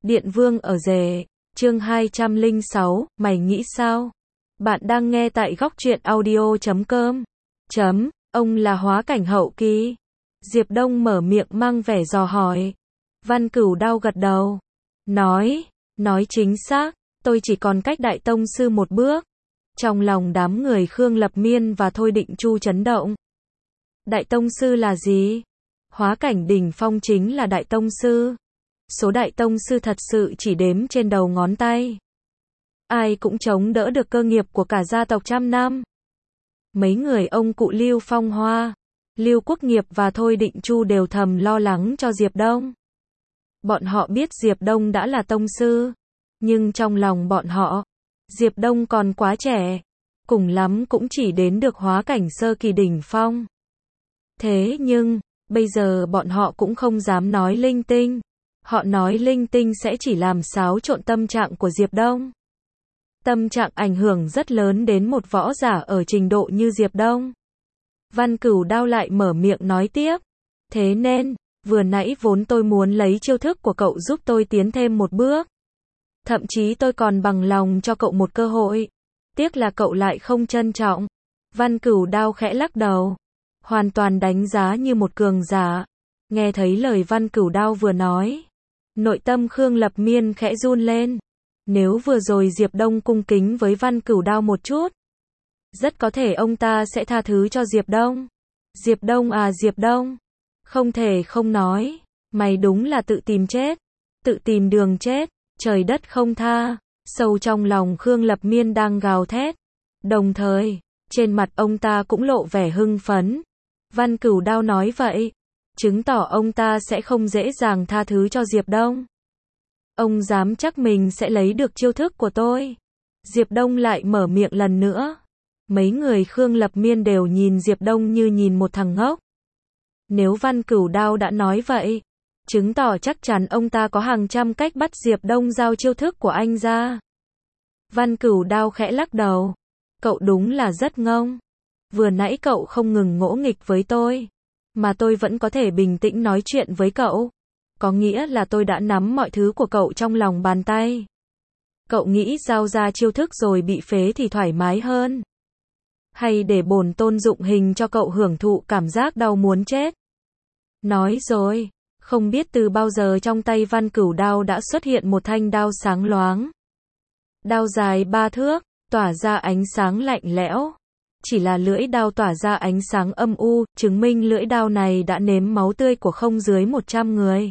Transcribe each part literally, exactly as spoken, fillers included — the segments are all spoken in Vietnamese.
Điện Vương ở rể, chương hai trăm lẻ sáu, mày nghĩ sao? Bạn đang nghe tại góc truyện audio chấm com. Chấm, ông là Hóa Cảnh hậu kỳ. Diệp Đông mở miệng mang vẻ dò hỏi. Văn Cửu Đao gật đầu. Nói, nói chính xác, tôi chỉ còn cách Đại Tông Sư một bước. Trong lòng đám người Khương Lập Miên và Thôi Định Chu chấn động. Đại Tông Sư là gì? Hóa Cảnh đỉnh phong chính là Đại Tông Sư. Số Đại Tông Sư thật sự chỉ đếm trên đầu ngón tay. Ai cũng chống đỡ được cơ nghiệp của cả gia tộc trăm năm. Mấy người ông cụ Lưu Phong Hoa, Lưu Quốc Nghiệp và Thôi Định Chu đều thầm lo lắng cho Diệp Đông. Bọn họ biết Diệp Đông đã là Tông Sư, nhưng trong lòng bọn họ, Diệp Đông còn quá trẻ, cùng lắm cũng chỉ đến được Hóa Cảnh sơ kỳ đỉnh phong. Thế nhưng, bây giờ bọn họ cũng không dám nói linh tinh. Họ nói linh tinh sẽ chỉ làm xáo trộn tâm trạng của Diệp Đông. Tâm trạng ảnh hưởng rất lớn đến một võ giả ở trình độ như Diệp Đông. Văn Cửu Đao lại mở miệng nói tiếp. Thế nên, vừa nãy vốn tôi muốn lấy chiêu thức của cậu giúp tôi tiến thêm một bước. Thậm chí tôi còn bằng lòng cho cậu một cơ hội. Tiếc là cậu lại không trân trọng. Văn Cửu Đao khẽ lắc đầu. Hoàn toàn đánh giá như một cường giả. Nghe thấy lời Văn Cửu Đao vừa nói, nội tâm Khương Lập Miên khẽ run lên. Nếu vừa rồi Diệp Đông cung kính với Văn Cửu Đao một chút, rất có thể ông ta sẽ tha thứ cho Diệp Đông. Diệp Đông à Diệp Đông, không thể không nói, mày đúng là tự tìm chết, tự tìm đường chết, trời đất không tha. Sâu trong lòng Khương Lập Miên đang gào thét, đồng thời, trên mặt ông ta cũng lộ vẻ hưng phấn. Văn Cửu Đao nói vậy, chứng tỏ ông ta sẽ không dễ dàng tha thứ cho Diệp Đông. Ông dám chắc mình sẽ lấy được chiêu thức của tôi. Diệp Đông lại mở miệng lần nữa. Mấy người Khương Lập Miên đều nhìn Diệp Đông như nhìn một thằng ngốc. Nếu Văn Cửu Đao đã nói vậy, chứng tỏ chắc chắn ông ta có hàng trăm cách bắt Diệp Đông giao chiêu thức của anh ra. Văn Cửu Đao khẽ lắc đầu. Cậu đúng là rất ngông. Vừa nãy cậu không ngừng ngỗ nghịch với tôi, mà tôi vẫn có thể bình tĩnh nói chuyện với cậu. Có nghĩa là tôi đã nắm mọi thứ của cậu trong lòng bàn tay. Cậu nghĩ giao ra chiêu thức rồi bị phế thì thoải mái hơn, hay để bổn tôn dụng hình cho cậu hưởng thụ cảm giác đau muốn chết? Nói rồi, không biết từ bao giờ trong tay Văn Cửu Đao đã xuất hiện một thanh đao sáng loáng. Đao dài ba thước, tỏa ra ánh sáng lạnh lẽo. Chỉ là lưỡi đao tỏa ra ánh sáng âm u, chứng minh lưỡi đao này đã nếm máu tươi của không dưới một trăm người.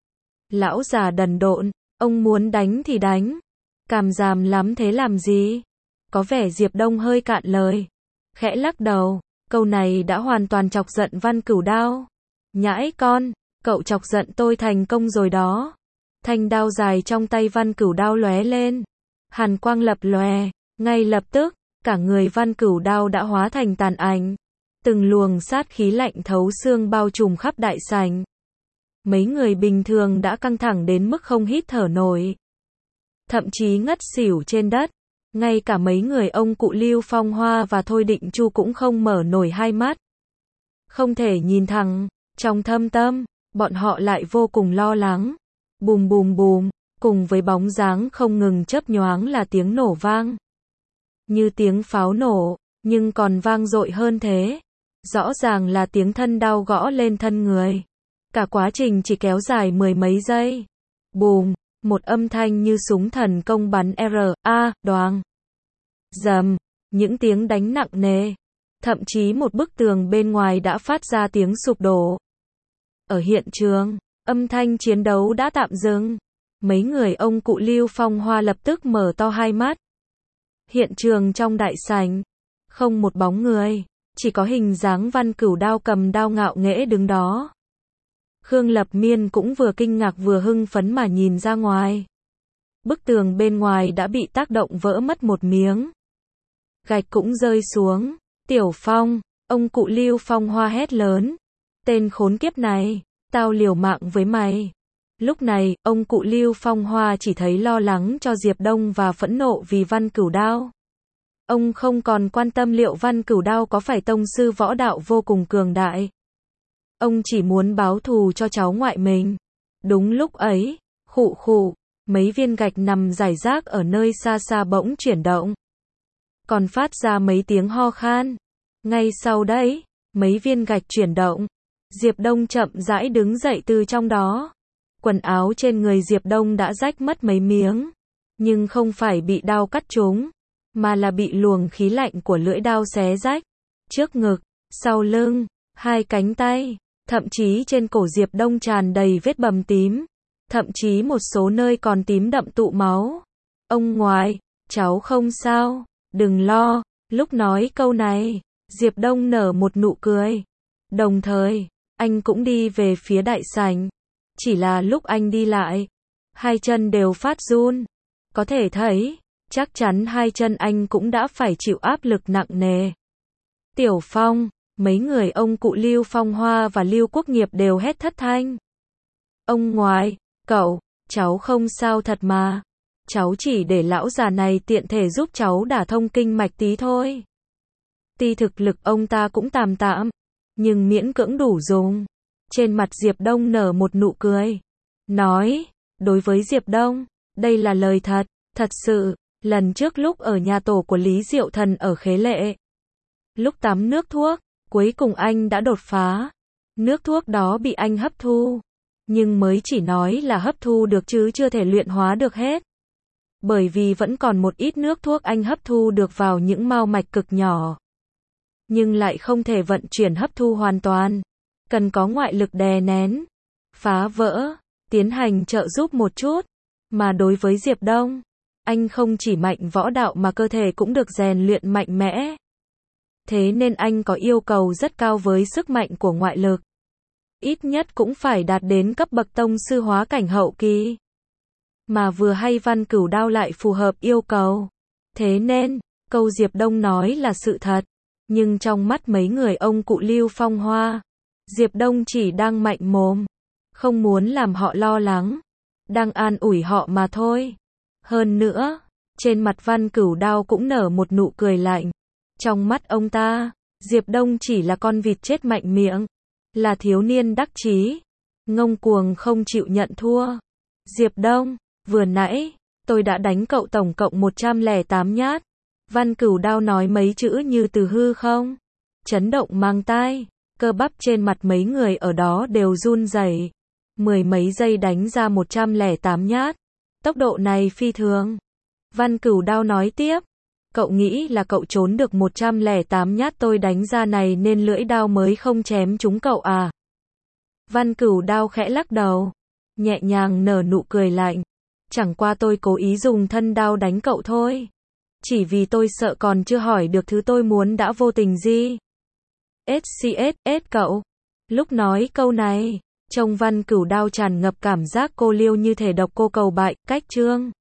Lão già đần độn, ông muốn đánh thì đánh. Càm ràm lắm thế làm gì? Có vẻ Diệp Đông hơi cạn lời. Khẽ lắc đầu, câu này đã hoàn toàn chọc giận Văn Cửu Đao. Nhãi con, cậu chọc giận tôi thành công rồi đó. Thanh đao dài trong tay Văn Cửu Đao lóe lên. Hàn quang lập lòe, ngay lập tức, cả người Văn Cửu Đao đã hóa thành tàn ảnh. Từng luồng sát khí lạnh thấu xương bao trùm khắp đại sảnh. Mấy người bình thường đã căng thẳng đến mức không hít thở nổi, thậm chí ngất xỉu trên đất. Ngay cả mấy người ông cụ Lưu Phong Hoa và Thôi Định Chu cũng không mở nổi hai mắt. Không thể nhìn thẳng, trong thâm tâm, bọn họ lại vô cùng lo lắng. Bùm bùm bùm, cùng với bóng dáng không ngừng chớp nhoáng là tiếng nổ vang. Như tiếng pháo nổ, nhưng còn vang dội hơn thế. Rõ ràng là tiếng thân đao gõ lên thân người. Cả quá trình chỉ kéo dài mười mấy giây. Bùm, một âm thanh như súng thần công bắn R, A, đoàng. Dầm, những tiếng đánh nặng nề. Thậm chí một bức tường bên ngoài đã phát ra tiếng sụp đổ. Ở hiện trường, âm thanh chiến đấu đã tạm dừng. Mấy người ông cụ Lưu Phong Hoa lập tức mở to hai mắt. Hiện trường trong đại sảnh, không một bóng người, chỉ có hình dáng Văn Cửu Đao cầm đao ngạo nghễ đứng đó. Khương Lập Miên cũng vừa kinh ngạc vừa hưng phấn mà nhìn ra ngoài. Bức tường bên ngoài đã bị tác động vỡ mất một miếng. Gạch cũng rơi xuống. Tiểu Phong, ông cụ Lưu Phong Hoa hét lớn. Tên khốn kiếp này, tao liều mạng với mày. Lúc này, ông cụ Lưu Phong Hoa chỉ thấy lo lắng cho Diệp Đông và phẫn nộ vì Văn Cửu Đao. Ông không còn quan tâm liệu Văn Cửu Đao có phải tông sư võ đạo vô cùng cường đại. Ông chỉ muốn báo thù cho cháu ngoại mình. Đúng lúc ấy, khụ khụ, mấy viên gạch nằm rải rác ở nơi xa xa bỗng chuyển động. Còn phát ra mấy tiếng ho khan. Ngay sau đấy, mấy viên gạch chuyển động. Diệp Đông chậm rãi đứng dậy từ trong đó. Quần áo trên người Diệp Đông đã rách mất mấy miếng. Nhưng không phải bị đao cắt trúng, mà là bị luồng khí lạnh của lưỡi đao xé rách. Trước ngực, sau lưng, hai cánh tay, thậm chí trên cổ Diệp Đông tràn đầy vết bầm tím. Thậm chí một số nơi còn tím đậm tụ máu. Ông ngoại, cháu không sao, đừng lo. Lúc nói câu này, Diệp Đông nở một nụ cười. Đồng thời, anh cũng đi về phía đại sảnh. Chỉ là lúc anh đi lại, hai chân đều phát run. Có thể thấy, chắc chắn hai chân anh cũng đã phải chịu áp lực nặng nề. Tiểu Phong, mấy người ông cụ Lưu Phong Hoa và Lưu Quốc Nghiệp đều hét thất thanh. Ông ngoại, cậu, cháu không sao thật mà. Cháu chỉ để lão già này tiện thể giúp cháu đả thông kinh mạch tí thôi. Tuy thực lực ông ta cũng tạm tạm, nhưng miễn cưỡng đủ dùng. Trên mặt Diệp Đông nở một nụ cười. Nói, đối với Diệp Đông, đây là lời thật, thật sự. Lần trước lúc ở nhà tổ của Lý Diệu Thần ở Khế Lệ, lúc tắm nước thuốc, cuối cùng anh đã đột phá. Nước thuốc đó bị anh hấp thu. Nhưng mới chỉ nói là hấp thu được chứ chưa thể luyện hóa được hết. Bởi vì vẫn còn một ít nước thuốc anh hấp thu được vào những mao mạch cực nhỏ. Nhưng lại không thể vận chuyển hấp thu hoàn toàn. Cần có ngoại lực đè nén, phá vỡ, tiến hành trợ giúp một chút. Mà đối với Diệp Đông, anh không chỉ mạnh võ đạo mà cơ thể cũng được rèn luyện mạnh mẽ. Thế nên anh có yêu cầu rất cao với sức mạnh của ngoại lực. Ít nhất cũng phải đạt đến cấp bậc tông sư hóa cảnh hậu kỳ. Mà vừa hay Văn Cửu Đao lại phù hợp yêu cầu. Thế nên, câu Diệp Đông nói là sự thật. Nhưng trong mắt mấy người ông cụ Lưu Phong Hoa, Diệp Đông chỉ đang mạnh mồm. Không muốn làm họ lo lắng. Đang an ủi họ mà thôi. Hơn nữa, trên mặt Văn Cửu Đao cũng nở một nụ cười lạnh. Trong mắt ông ta, Diệp Đông chỉ là con vịt chết mạnh miệng. Là thiếu niên đắc chí, ngông cuồng không chịu nhận thua. Diệp Đông, vừa nãy, tôi đã đánh cậu tổng cộng một trăm lẻ tám nhát. Văn Cửu Đao nói mấy chữ như từ hư không. Chấn động mang tai, cơ bắp trên mặt mấy người ở đó đều run rẩy. Mười mấy giây đánh ra một trăm lẻ tám nhát. Tốc độ này phi thường. Văn Cửu Đao nói tiếp. Cậu nghĩ là cậu trốn được một trăm lẻ tám nhát tôi đánh ra này nên lưỡi đao mới không chém trúng cậu à? Văn Cửu Đao khẽ lắc đầu, nhẹ nhàng nở nụ cười lạnh. Chẳng qua tôi cố ý dùng thân đao đánh cậu thôi. Chỉ vì tôi sợ còn chưa hỏi được thứ tôi muốn đã vô tình gì. ét xê ét ét cậu. Lúc nói câu này, trông Văn Cửu Đao tràn ngập cảm giác cô liêu như thể độc cô cầu bại, cách chương.